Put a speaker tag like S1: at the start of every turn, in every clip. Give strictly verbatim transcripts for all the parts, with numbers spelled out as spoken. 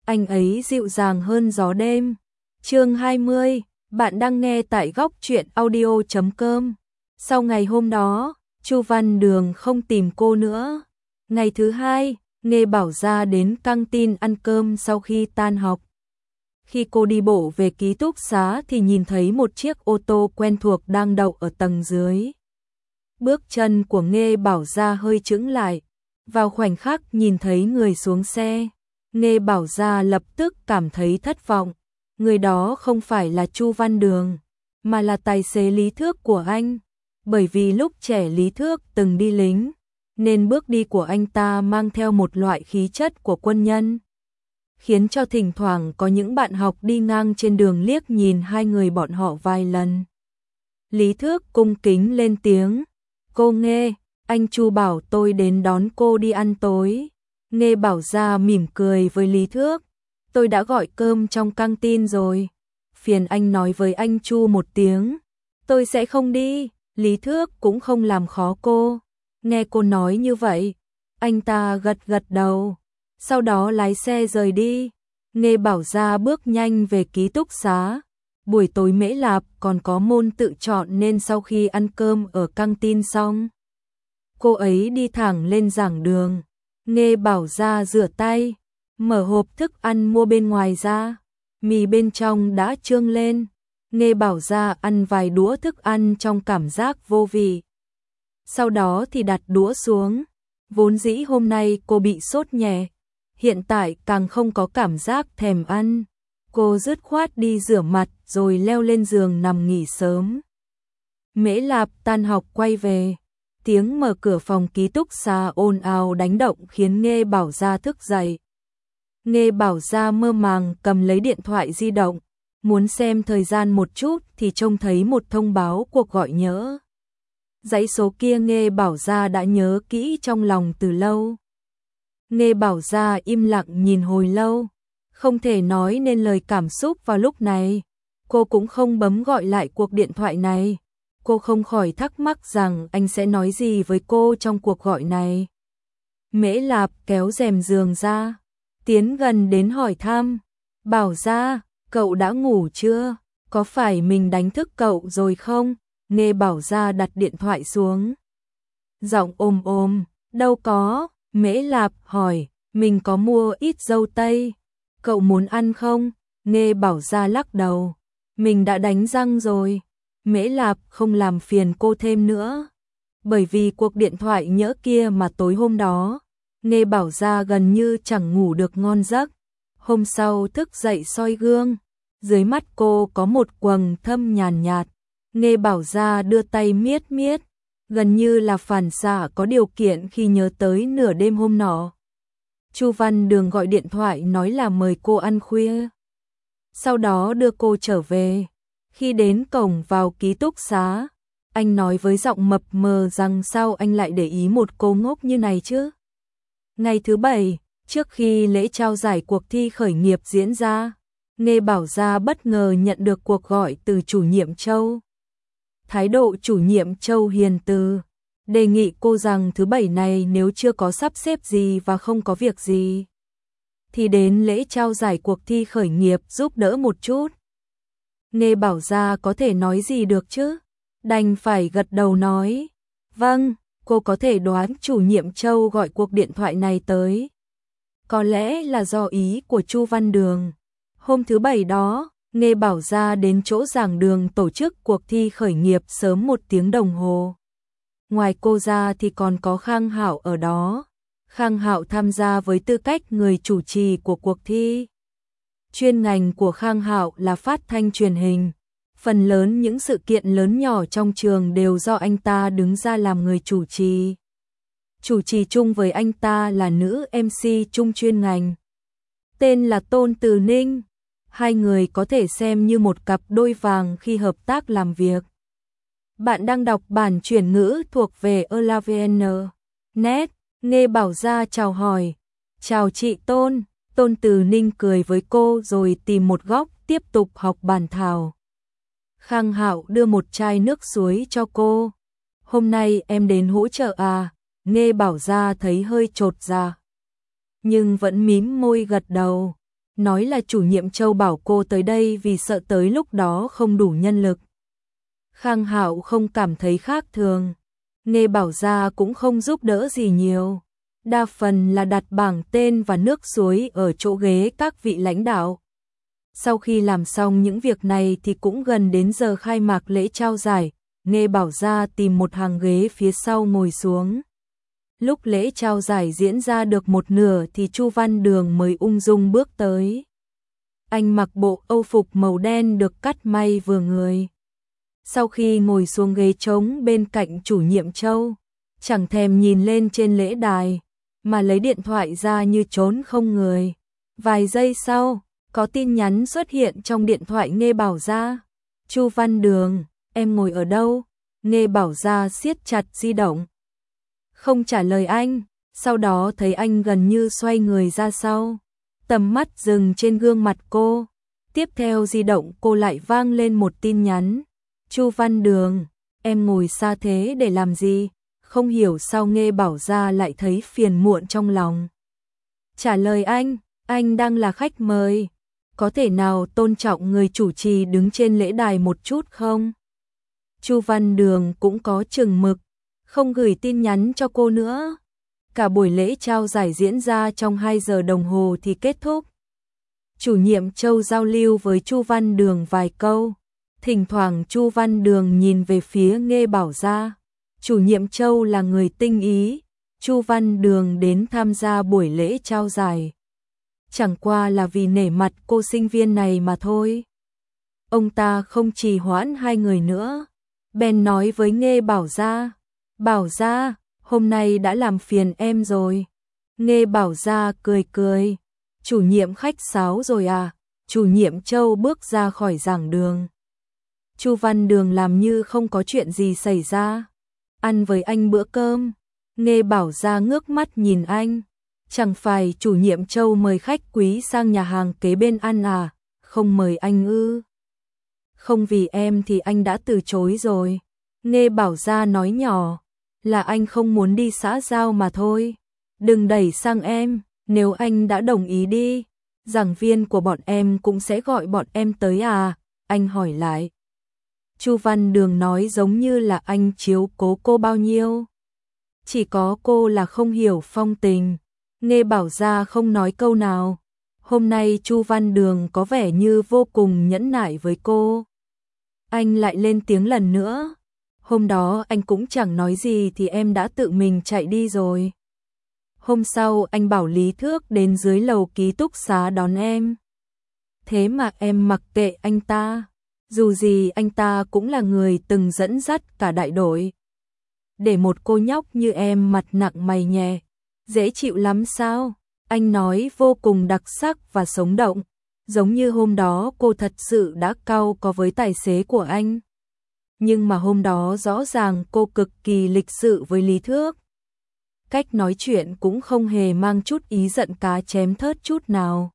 S1: anh ấy dịu dàng hơn gió đêm. Chương hai mươi, bạn đang nghe tại góc truyện audio chấm com. Sau ngày hôm đó, Chu Văn Đường không tìm cô nữa. Ngày thứ hai, Nghê Bảo Gia đến căng tin ăn cơm sau khi tan học. Khi cô đi bộ về ký túc xá thì nhìn thấy một chiếc ô tô quen thuộc đang đậu ở tầng dưới. Bước chân của Nghê Bảo Gia hơi chững lại. Vào khoảnh khắc nhìn thấy người xuống xe, Nghê Bảo Gia lập tức cảm thấy thất vọng. Người đó không phải là Chu Văn Đường, mà là tài xế Lý Thước của anh. Bởi vì lúc trẻ Lý Thước từng đi lính, nên bước đi của anh ta mang theo một loại khí chất của quân nhân, khiến cho thỉnh thoảng có những bạn học đi ngang trên đường liếc nhìn hai người bọn họ vài lần. Lý Thước cung kính lên tiếng, cô Nghê, anh Chu bảo tôi đến đón cô đi ăn tối. Nghê Bảo Gia mỉm cười với Lý Thước, tôi đã gọi cơm trong căng tin rồi, phiền anh nói với anh Chu một tiếng, tôi sẽ không đi. Lý Thước cũng không làm khó cô, nghe cô nói như vậy, anh ta gật gật đầu, sau đó lái xe rời đi. Nghê Bảo Gia bước nhanh về ký túc xá. Buổi tối Mễ Lạp còn có môn tự chọn nên sau khi ăn cơm ở căng tin xong, cô ấy đi thẳng lên giảng đường. Nghê Bảo Gia rửa tay, mở hộp thức ăn mua bên ngoài ra, mì bên trong đã trương lên. Nghê Bảo Gia ăn vài đũa thức ăn trong cảm giác vô vị. Sau đó thì đặt đũa xuống. Vốn dĩ hôm nay cô bị sốt nhẹ, hiện tại càng không có cảm giác thèm ăn. Cô dứt khoát đi rửa mặt rồi leo lên giường nằm nghỉ sớm. Mễ Lạp tan học quay về. Tiếng mở cửa phòng ký túc xá ồn ào đánh động khiến Nghê Bảo Gia thức dậy. Nghê Bảo Gia mơ màng cầm lấy điện thoại di động, muốn xem thời gian một chút thì trông thấy một thông báo cuộc gọi nhỡ. Dãy số kia Nghê Bảo Gia đã nhớ kỹ trong lòng từ lâu. Nghê Bảo Gia im lặng nhìn hồi lâu, không thể nói nên lời cảm xúc vào lúc này. Cô cũng không bấm gọi lại cuộc điện thoại này. Cô không khỏi thắc mắc rằng anh sẽ nói gì với cô trong cuộc gọi này. Mễ Lạp kéo rèm giường ra, tiến gần đến hỏi thăm, Bảo Gia, cậu đã ngủ chưa? Có phải mình đánh thức cậu rồi không? Nghê Bảo Gia đặt điện thoại xuống. Giọng ôm ôm, đâu có. Mễ Lạp hỏi, mình có mua ít dâu tây, cậu muốn ăn không? Nghê Bảo Gia lắc đầu, mình đã đánh răng rồi. Mễ Lạp không làm phiền cô thêm nữa. Bởi vì cuộc điện thoại nhỡ kia mà tối hôm đó, Nghê Bảo Gia gần như chẳng ngủ được ngon giấc. Hôm sau thức dậy soi gương, dưới mắt cô có một quầng thâm nhàn nhạt. Nghê Bảo Gia đưa tay miết miết, gần như là phản xạ có điều kiện khi nhớ tới nửa đêm hôm nọ. Chu Văn Đường gọi điện thoại nói là mời cô ăn khuya, sau đó đưa cô trở về. Khi đến cổng vào ký túc xá, anh nói với giọng mập mờ rằng sao anh lại để ý một cô ngốc như này chứ. Ngày thứ bảy, trước khi lễ trao giải cuộc thi khởi nghiệp diễn ra, Nghê Bảo Gia bất ngờ nhận được cuộc gọi từ chủ nhiệm Châu. Thái độ chủ nhiệm Châu hiền từ, đề nghị cô rằng thứ bảy này nếu chưa có sắp xếp gì và không có việc gì, thì đến lễ trao giải cuộc thi khởi nghiệp giúp đỡ một chút. Nghê Bảo Gia có thể nói gì được chứ, đành phải gật đầu nói, vâng. Cô có thể đoán chủ nhiệm Châu gọi cuộc điện thoại này tới, có lẽ là do ý của Chu Văn Đường. Hôm thứ bảy đó, Nghê Bảo Gia đến chỗ giảng đường tổ chức cuộc thi khởi nghiệp sớm một tiếng đồng hồ. Ngoài cô ra thì còn có Khang Hạo ở đó. Khang Hạo tham gia với tư cách người chủ trì của cuộc thi. Chuyên ngành của Khang Hạo là phát thanh truyền hình. Phần lớn những sự kiện lớn nhỏ trong trường đều do anh ta đứng ra làm người chủ trì. Chủ trì chung với anh ta là nữ em xê chung chuyên ngành, tên là Tôn Từ Ninh. Hai người có thể xem như một cặp đôi vàng khi hợp tác làm việc. Bạn đang đọc bản chuyển ngữ thuộc về elavn chấm net. Nghê Bảo Gia chào hỏi, chào chị Tôn. Tôn Từ Ninh cười với cô rồi tìm một góc tiếp tục học bản thảo. Khang Hạo đưa một chai nước suối cho cô. Hôm nay em đến hỗ trợ à? Nghê Bảo Gia thấy hơi chột dạ, nhưng vẫn mím môi gật đầu. nói là chủ nhiệm Châu bảo cô tới đây vì sợ tới lúc đó không đủ nhân lực. Khang Hạo không cảm thấy khác thường. Nghe Bảo Gia cũng không giúp đỡ gì nhiều. Đa phần là đặt bảng tên và nước suối ở chỗ ghế các vị lãnh đạo. Sau khi làm xong những việc này thì cũng gần đến giờ khai mạc lễ trao giải. Nghe Bảo Gia tìm một hàng ghế phía sau ngồi xuống. Lúc lễ trao giải diễn ra được một nửa thì Chu Văn Đường mới ung dung bước tới. Anh mặc bộ âu phục màu đen được cắt may vừa người. Sau khi ngồi xuống ghế trống bên cạnh chủ nhiệm Châu, chẳng thèm nhìn lên trên lễ đài, mà lấy điện thoại ra như trốn không người. Vài giây sau, có tin nhắn xuất hiện trong điện thoại Nghe Bảo Gia. Chu Văn Đường, em ngồi ở đâu? Nghe Bảo Gia siết chặt di động. Không trả lời anh, sau đó thấy anh gần như xoay người ra sau. Tầm mắt dừng trên gương mặt cô. Tiếp theo di động cô lại vang lên một tin nhắn. Chu Văn Đường, em ngồi xa thế để làm gì? Không hiểu sao Nghe Bảo Gia lại thấy phiền muộn trong lòng. Trả lời anh, anh đang là khách mời. Có thể nào tôn trọng người chủ trì đứng trên lễ đài một chút không? Chu Văn Đường cũng có chừng mực, không gửi tin nhắn cho cô nữa. Cả buổi lễ trao giải diễn ra trong hai giờ đồng hồ thì kết thúc. Chủ nhiệm Châu giao lưu với Chu Văn Đường vài câu. Thỉnh thoảng Chu Văn Đường nhìn về phía Nghe Bảo Gia. Chủ nhiệm Châu là người tinh ý. Chu Văn Đường đến tham gia buổi lễ trao giải chẳng qua là vì nể mặt cô sinh viên này mà thôi. Ông ta không trì hoãn hai người nữa, bèn nói với Nghe Bảo Gia. Bảo Gia, hôm nay đã làm phiền em rồi. Nghe Bảo Gia cười cười. Chủ nhiệm khách sáo rồi à? Chủ nhiệm Châu bước ra khỏi giảng đường. Chu Văn Đường làm như không có chuyện gì xảy ra. Ăn với anh bữa cơm. Nghe Bảo Gia ngước mắt nhìn anh. Chẳng phải chủ nhiệm Châu mời khách quý sang nhà hàng kế bên ăn à? Không mời anh ư? Không vì em thì anh đã từ chối rồi. Nghe Bảo Gia nói nhỏ. Là anh không muốn đi xã giao mà thôi. Đừng đẩy sang em. Nếu anh đã đồng ý đi, giảng viên của bọn em cũng sẽ gọi bọn em tới à? Anh hỏi lại. Chu Văn Đường nói giống như là anh chiếu cố cô bao nhiêu. Chỉ có cô là không hiểu phong tình. Nghe Bảo Gia không nói câu nào. Hôm nay Chu Văn Đường có vẻ như vô cùng nhẫn nại với cô. Anh lại lên tiếng lần nữa. Hôm đó anh cũng chẳng nói gì thì em đã tự mình chạy đi rồi. Hôm sau anh bảo Lý Thước đến dưới lầu ký túc xá đón em. Thế mà em mặc kệ anh ta. Dù gì anh ta cũng là người từng dẫn dắt cả đại đội. Để một cô nhóc như em mặt nặng mày nhẹ, dễ chịu lắm sao? Anh nói vô cùng đặc sắc và sống động. Giống như hôm đó cô thật sự đã cau có với tài xế của anh. Nhưng mà hôm đó rõ ràng cô cực kỳ lịch sự với Lý Thước. Cách nói chuyện cũng không hề mang chút ý giận cá chém thớt chút nào.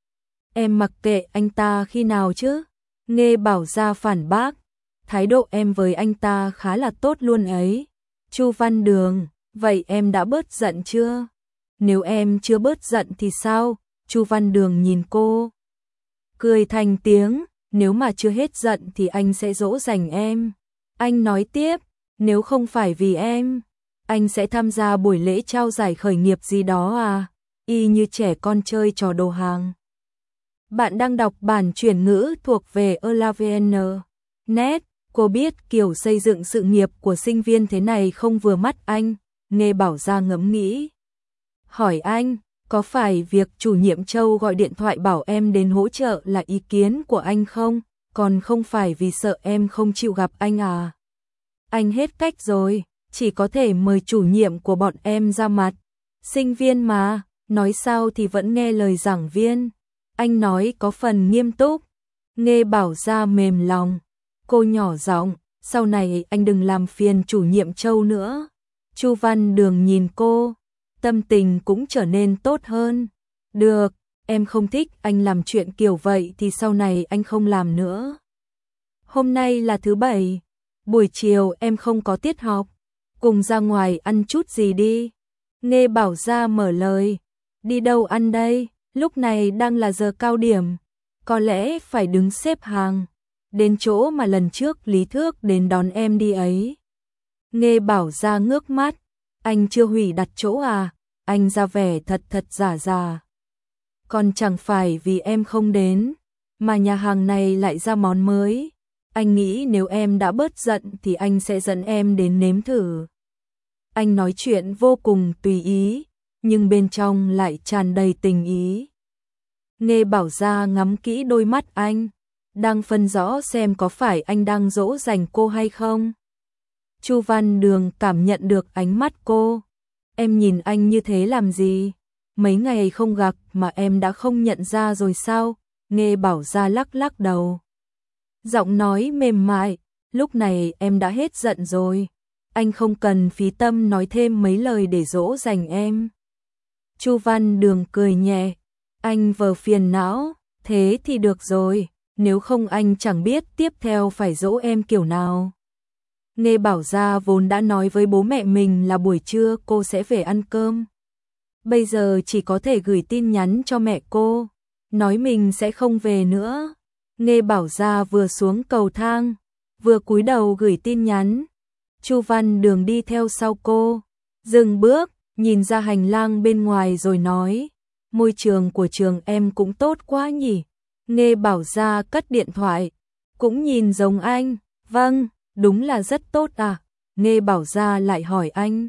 S1: Em mặc kệ anh ta khi nào chứ? Nghe Bảo Gia phản bác. Thái độ em với anh ta khá là tốt luôn ấy. Chu Văn Đường, vậy em đã bớt giận chưa? Nếu em chưa bớt giận thì sao? Chu Văn Đường nhìn cô. Cười thành tiếng, nếu mà chưa hết giận thì anh sẽ dỗ dành em. Anh nói tiếp, nếu không phải vì em, anh sẽ tham gia buổi lễ trao giải khởi nghiệp gì đó à? Y như trẻ con chơi trò đồ hàng. Bạn đang đọc bản chuyển ngữ thuộc về Elavn. Net, cô biết kiểu xây dựng sự nghiệp của sinh viên thế này không vừa mắt anh. Nghe Bảo Gia ngẫm nghĩ. Hỏi anh, có phải việc chủ nhiệm Châu gọi điện thoại bảo em đến hỗ trợ là ý kiến của anh không? Còn không phải vì sợ em không chịu gặp anh à? Anh hết cách rồi, chỉ có thể mời chủ nhiệm của bọn em ra mặt. Sinh viên mà, nói sao thì vẫn nghe lời giảng viên. Anh nói có phần nghiêm túc. Nghe Bảo Gia mềm lòng. Cô nhỏ giọng, sau này anh đừng làm phiền chủ nhiệm Châu nữa. Chu Văn Đường nhìn cô, tâm tình cũng trở nên tốt hơn. Được, em không thích anh làm chuyện kiểu vậy thì sau này anh không làm nữa. Hôm nay là thứ bảy, buổi chiều em không có tiết học, cùng ra ngoài ăn chút gì đi. Nghe Bảo Gia mở lời, đi đâu ăn đây? Lúc này đang là giờ cao điểm, có lẽ phải đứng xếp hàng, đến chỗ mà lần trước Lý Thước đến đón em đi ấy. Nghe Bảo Gia ngước mắt, anh chưa hủy đặt chỗ à, anh ra vẻ thật thật giả giả. Còn chẳng phải vì em không đến, mà nhà hàng này lại ra món mới. Anh nghĩ nếu em đã bớt giận thì anh sẽ dẫn em đến nếm thử. Anh nói chuyện vô cùng tùy ý, nhưng bên trong lại tràn đầy tình ý. Nghe Bảo Gia ngắm kỹ đôi mắt anh, đang phân rõ xem có phải anh đang dỗ dành cô hay không. Chu Văn Đường cảm nhận được ánh mắt cô. Em nhìn anh như thế làm gì? Mấy ngày không gặp mà em đã không nhận ra rồi sao? Nghe Bảo Gia lắc lắc đầu. Giọng nói mềm mại, lúc này em đã hết giận rồi. Anh không cần phí tâm nói thêm mấy lời để dỗ dành em. Chu Văn Đường cười nhẹ. Anh vờ phiền não, thế thì được rồi, nếu không anh chẳng biết tiếp theo phải dỗ em kiểu nào. Nghe Bảo Gia vốn đã nói với bố mẹ mình là buổi trưa cô sẽ về ăn cơm. Bây giờ chỉ có thể gửi tin nhắn cho mẹ cô, nói mình sẽ không về nữa. Nghe Bảo Gia vừa xuống cầu thang, vừa cúi đầu gửi tin nhắn. Chu Văn Đường đi theo sau cô, dừng bước, nhìn ra hành lang bên ngoài rồi nói, môi trường của trường em cũng tốt quá nhỉ. Nghe Bảo Gia cất điện thoại, cũng nhìn giống anh, vâng, đúng là rất tốt à. Nghe Bảo Gia lại hỏi anh,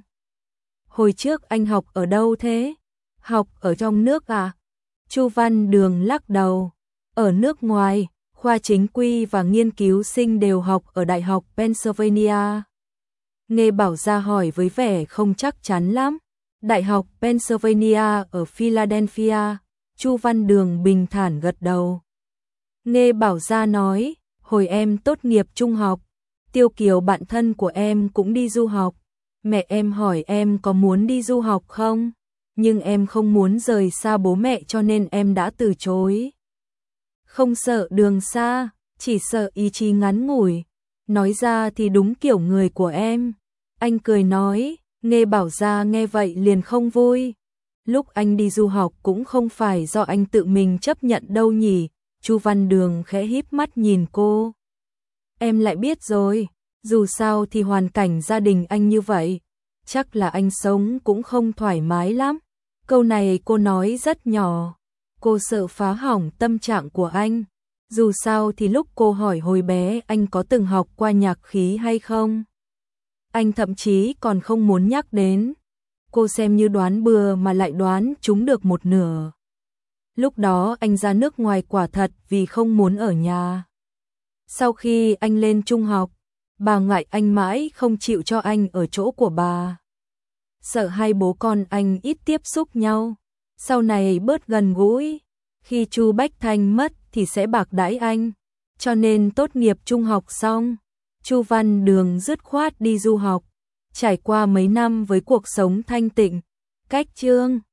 S1: hồi trước anh học ở đâu thế? Học ở trong nước à? Chu Văn Đường lắc đầu, ở nước ngoài, khoa chính quy và nghiên cứu sinh đều học ở Đại học Pennsylvania. Nghe Bảo Gia hỏi với vẻ không chắc chắn lắm. Đại học Pennsylvania ở Philadelphia. Chu Văn Đường bình thản gật đầu. Nghe Bảo Gia nói, hồi em tốt nghiệp trung học, Tiêu Kiều bạn thân của em cũng đi du học. Mẹ em hỏi em có muốn đi du học không? Nhưng em không muốn rời xa bố mẹ cho nên em đã từ chối. Không sợ đường xa, chỉ sợ ý chí ngắn ngủi. Nói ra thì đúng kiểu người của em. Anh cười nói, Nghe Bảo Gia nghe vậy liền không vui. Lúc anh đi du học cũng không phải do anh tự mình chấp nhận đâu nhỉ. Chu Văn Đường khẽ híp mắt nhìn cô. Em lại biết rồi, dù sao thì hoàn cảnh gia đình anh như vậy, chắc là anh sống cũng không thoải mái lắm. Câu này cô nói rất nhỏ, cô sợ phá hỏng tâm trạng của anh. Dù sao thì lúc cô hỏi hồi bé anh có từng học qua nhạc khí hay không, anh thậm chí còn không muốn nhắc đến. Cô xem như đoán bừa mà lại đoán trúng được một nửa. Lúc đó anh ra nước ngoài quả thật vì không muốn ở nhà. Sau khi anh lên trung học, bà ngại anh mãi không chịu cho anh ở chỗ của bà. Sợ hai bố con anh ít tiếp xúc nhau, sau này bớt gần gũi. Khi Chu Bách Thanh mất thì sẽ bạc đãi anh. Cho nên tốt nghiệp trung học xong, Chu Văn Đường dứt khoát đi du học. Trải qua mấy năm với cuộc sống thanh tịnh, cách chương